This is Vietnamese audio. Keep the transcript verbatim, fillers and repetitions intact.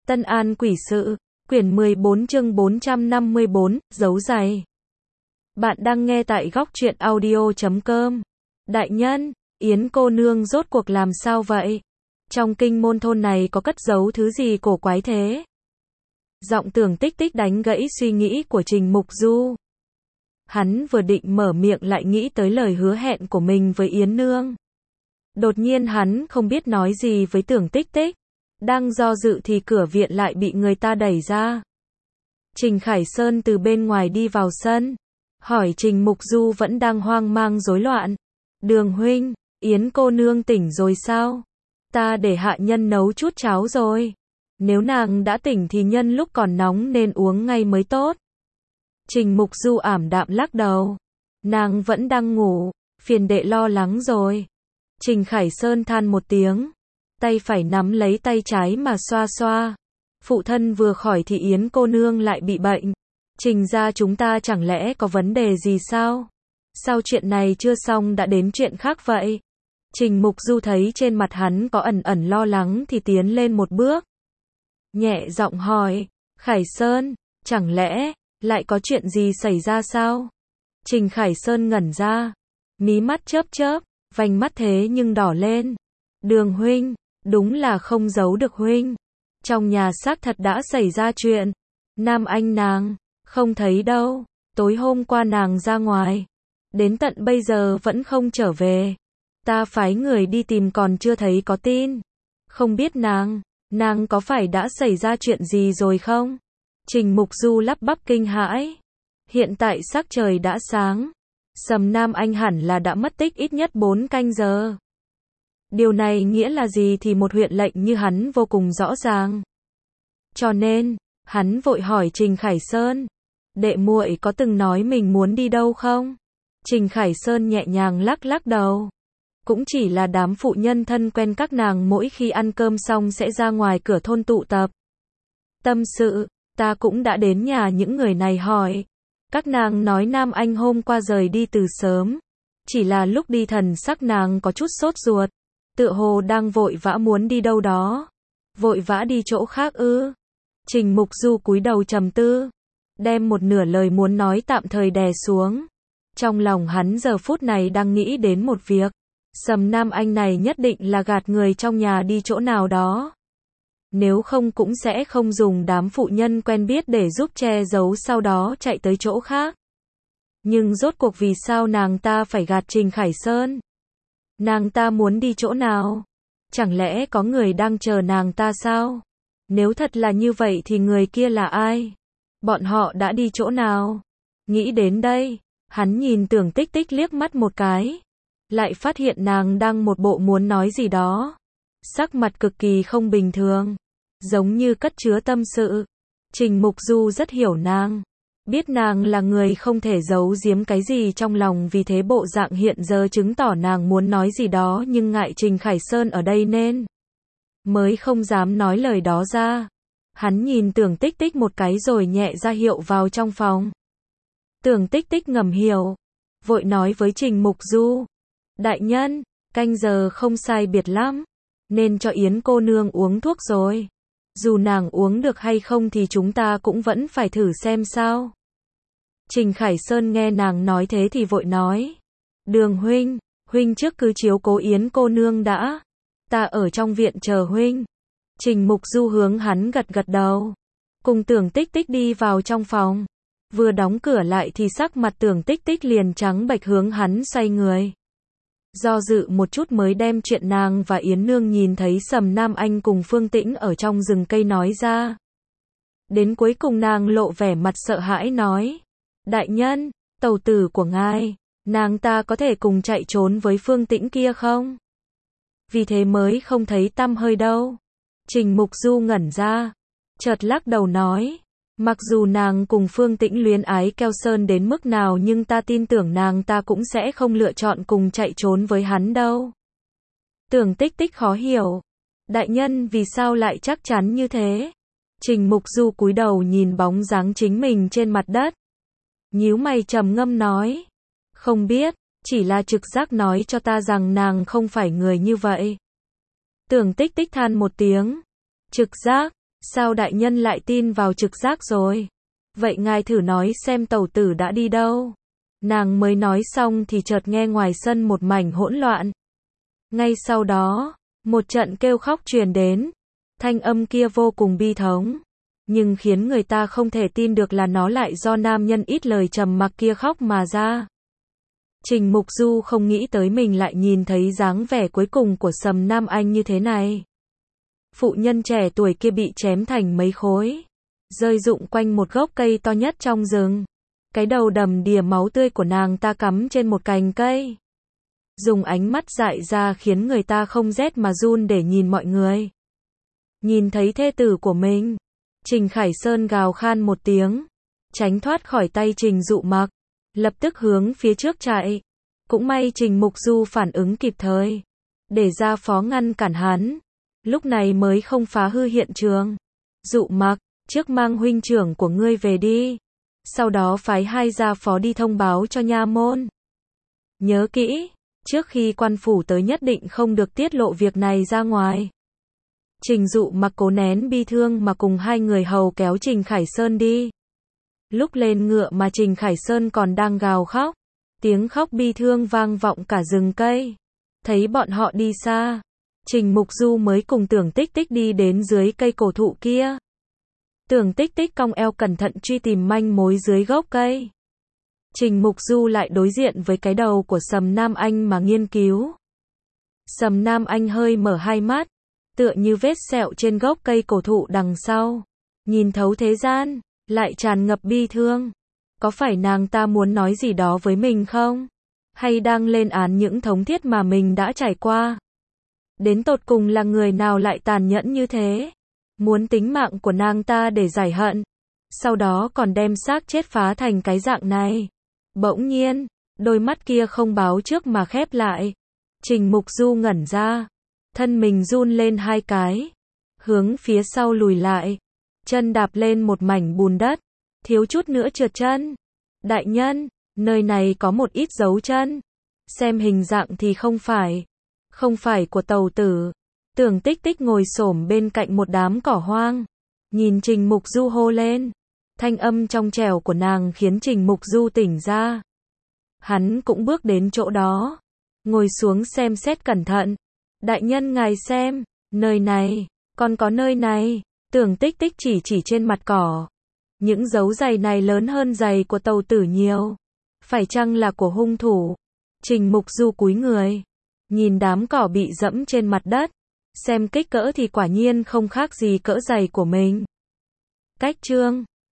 Tân An Quỷ Sự, quyển mười bốn chương bốn trăm năm mươi bốn, dấu giày. Bạn đang nghe tại góc truyện audio chấm com. Đại nhân, Yến cô nương rốt cuộc làm sao vậy? Trong kinh môn thôn này có cất giấu thứ gì cổ quái thế? Giọng Tưởng Tích Tích đánh gãy suy nghĩ của Trình Mục Du. Hắn vừa định mở miệng lại nghĩ tới lời hứa hẹn của mình với Yến nương. Đột nhiên hắn không biết nói gì với Tưởng Tích Tích. Đang do dự thì cửa viện lại bị người ta đẩy ra. Trình Khải Sơn từ bên ngoài đi vào sân, hỏi Trình Mục Du vẫn đang hoang mang rối loạn. Đường huynh, Yến cô nương tỉnh rồi sao? Ta để hạ nhân nấu chút cháo rồi. Nếu nàng đã tỉnh thì nhân lúc còn nóng nên uống ngay mới tốt. Trình Mục Du ảm đạm lắc đầu. Nàng vẫn đang ngủ, phiền đệ lo lắng rồi. Trình Khải Sơn than một tiếng. Tay phải nắm lấy tay trái mà xoa xoa. Phụ thân vừa khỏi thì Yến cô nương lại bị bệnh. Trình gia chúng ta chẳng lẽ có vấn đề gì sao? Sao chuyện này chưa xong đã đến chuyện khác vậy? Trình Mục Du thấy trên mặt hắn có ẩn ẩn lo lắng thì tiến lên một bước. Nhẹ giọng hỏi, Khải Sơn, chẳng lẽ lại có chuyện gì xảy ra sao? Trình Khải Sơn ngẩn ra, mí mắt chớp chớp, vành mắt thế nhưng đỏ lên. Đường huynh, đúng là không giấu được huynh. Trong nhà xác thật đã xảy ra chuyện. Nam Anh nàng, không thấy đâu. Tối hôm qua nàng ra ngoài. Đến tận bây giờ vẫn không trở về. Ta phái người đi tìm còn chưa thấy có tin. Không biết nàng, nàng có phải đã xảy ra chuyện gì rồi không? Trình Mục Du lắp bắp kinh hãi. Hiện tại sắc trời đã sáng. Sầm Nam Anh hẳn là đã mất tích ít nhất bốn canh giờ. Điều này nghĩa là gì thì một huyện lệnh như hắn vô cùng rõ ràng. Cho nên, hắn vội hỏi Trình Khải Sơn, đệ muội có từng nói mình muốn đi đâu không? Trình Khải Sơn nhẹ nhàng lắc lắc đầu. Cũng chỉ là đám phụ nhân thân quen các nàng mỗi khi ăn cơm xong sẽ ra ngoài cửa thôn tụ tập. Tâm sự, ta cũng đã đến nhà những người này hỏi. Các nàng nói Nam Anh hôm qua rời đi từ sớm. Chỉ là lúc đi thần sắc nàng có chút sốt ruột. Tựa hồ đang vội vã muốn đi đâu đó. Vội vã đi chỗ khác ư? Trình Mục Du cúi đầu trầm tư, đem một nửa lời muốn nói tạm thời đè xuống. Trong lòng hắn giờ phút này đang nghĩ đến một việc. Sầm Nam Anh này nhất định là gạt người trong nhà đi chỗ nào đó. Nếu không cũng sẽ không dùng đám phụ nhân quen biết để giúp che giấu sau đó chạy tới chỗ khác. Nhưng rốt cuộc vì sao nàng ta phải gạt Trình Khải Sơn? Nàng ta muốn đi chỗ nào? Chẳng lẽ có người đang chờ nàng ta sao? Nếu thật là như vậy thì người kia là ai? Bọn họ đã đi chỗ nào? Nghĩ đến đây, hắn nhìn Tưởng Tích Tích liếc mắt một cái. Lại phát hiện nàng đang một bộ muốn nói gì đó. Sắc mặt cực kỳ không bình thường. Giống như cất chứa tâm sự. Trình Mục Du rất hiểu nàng. Biết nàng là người không thể giấu giếm cái gì trong lòng, vì thế bộ dạng hiện giờ chứng tỏ nàng muốn nói gì đó nhưng ngại Trình Khải Sơn ở đây nên mới không dám nói lời đó ra. Hắn nhìn Tưởng Tích Tích một cái rồi nhẹ ra hiệu vào trong phòng. Tưởng Tích Tích ngầm hiểu, vội nói với Trình Mục Du. Đại nhân, canh giờ không sai biệt lắm, nên cho Yến cô nương uống thuốc rồi. Dù nàng uống được hay không thì chúng ta cũng vẫn phải thử xem sao. Trình Khải Sơn nghe nàng nói thế thì vội nói. Đường huynh, huynh trước cứ chiếu cố Yến cô nương đã. Ta ở trong viện chờ huynh. Trình Mục Du hướng hắn gật gật đầu. Cùng Tưởng Tích Tích đi vào trong phòng. Vừa đóng cửa lại thì sắc mặt Tưởng Tích Tích liền trắng bệch hướng hắn xoay người. Do dự một chút mới đem chuyện nàng và Yến nương nhìn thấy Sầm Nam Anh cùng Phương Tĩnh ở trong rừng cây nói ra. Đến cuối cùng nàng lộ vẻ mặt sợ hãi nói. Đại nhân, tẩu tử của ngài, nàng ta có thể cùng chạy trốn với Phương Tĩnh kia không? Vì thế mới không thấy tăm hơi đâu. Trình Mục Du ngẩn ra, chợt lắc đầu nói. Mặc dù nàng cùng Phương Tĩnh luyến ái keo sơn đến mức nào nhưng ta tin tưởng nàng ta cũng sẽ không lựa chọn cùng chạy trốn với hắn đâu. Tưởng Tích Tích khó hiểu. Đại nhân vì sao lại chắc chắn như thế? Trình Mục Du cúi đầu nhìn bóng dáng chính mình trên mặt đất. Nhíu mày trầm ngâm nói. Không biết, chỉ là trực giác nói cho ta rằng nàng không phải người như vậy. Tưởng Tích Tích than một tiếng. Trực giác, Sao đại nhân lại tin vào trực giác rồi? Vậy ngài thử nói xem tẩu tử đã đi đâu? Nàng mới nói xong thì chợt nghe ngoài sân một mảnh hỗn loạn. Ngay sau đó, một trận kêu khóc truyền đến. Thanh âm kia vô cùng bi thống, nhưng khiến người ta không thể tin được là nó lại do nam nhân ít lời trầm mặc kia khóc mà ra. Trình Mục Du không nghĩ tới mình lại nhìn thấy dáng vẻ cuối cùng của Sầm Nam Anh như thế này. Phụ nhân trẻ tuổi kia bị chém thành mấy khối, rơi rụng quanh một gốc cây to nhất trong rừng. Cái đầu đầm đìa máu tươi của nàng ta cắm trên một cành cây. Dùng ánh mắt dại ra khiến người ta không rét mà run để nhìn mọi người. Nhìn thấy thê tử của mình, Trình Khải Sơn gào khan một tiếng, tránh thoát khỏi tay Trình Dụ Mặc, lập tức hướng phía trước chạy. Cũng may Trình Mục Du phản ứng kịp thời, để ra phó ngăn cản hắn, lúc này mới không phá hư hiện trường. Dụ Mặc, trước mang huynh trưởng của ngươi về đi, sau đó phái hai gia phó đi thông báo cho nha môn. Nhớ kỹ, trước khi quan phủ tới nhất định không được tiết lộ việc này ra ngoài. Trình Dụ Mặc cố nén bi thương mà cùng hai người hầu kéo Trình Khải Sơn đi. Lúc lên ngựa mà Trình Khải Sơn còn đang gào khóc, tiếng khóc bi thương vang vọng cả rừng cây. Thấy bọn họ đi xa, Trình Mục Du mới cùng Tưởng Tích Tích đi đến dưới cây cổ thụ kia. Tưởng Tích Tích cong eo cẩn thận truy tìm manh mối dưới gốc cây. Trình Mục Du lại đối diện với cái đầu của Sầm Nam Anh mà nghiên cứu. Sầm Nam Anh hơi mở hai mắt, tựa như vết sẹo trên gốc cây cổ thụ đằng sau. Nhìn thấu thế gian, lại tràn ngập bi thương. Có phải nàng ta muốn nói gì đó với mình không? Hay đang lên án những thống thiết mà mình đã trải qua? Đến tột cùng là người nào lại tàn nhẫn như thế? Muốn tính mạng của nàng ta để giải hận, sau đó còn đem xác chết phá thành cái dạng này. Bỗng nhiên, đôi mắt kia không báo trước mà khép lại. Trình Mục Du ngẩn ra, thân mình run lên hai cái, hướng phía sau lùi lại, chân đạp lên một mảnh bùn đất, thiếu chút nữa trượt chân. Đại nhân, nơi này có một ít dấu chân, xem hình dạng thì không phải, không phải của tàu tử. Tưởng Tích Tích ngồi xổm bên cạnh một đám cỏ hoang, nhìn Trình Mục Du hô lên. Thanh âm trong trẻo của nàng khiến Trình Mục Du tỉnh ra. Hắn cũng bước đến chỗ đó, ngồi xuống xem xét cẩn thận. Đại nhân ngài xem, nơi này, còn có nơi này. Tưởng Tích Tích chỉ chỉ trên mặt cỏ. Những dấu giày này lớn hơn giày của tàu tử nhiều. Phải chăng là của hung thủ? Trình Mục Du cúi người, nhìn đám cỏ bị dẫm trên mặt đất. Xem kích cỡ thì quả nhiên không khác gì cỡ giày của mình. Cách chương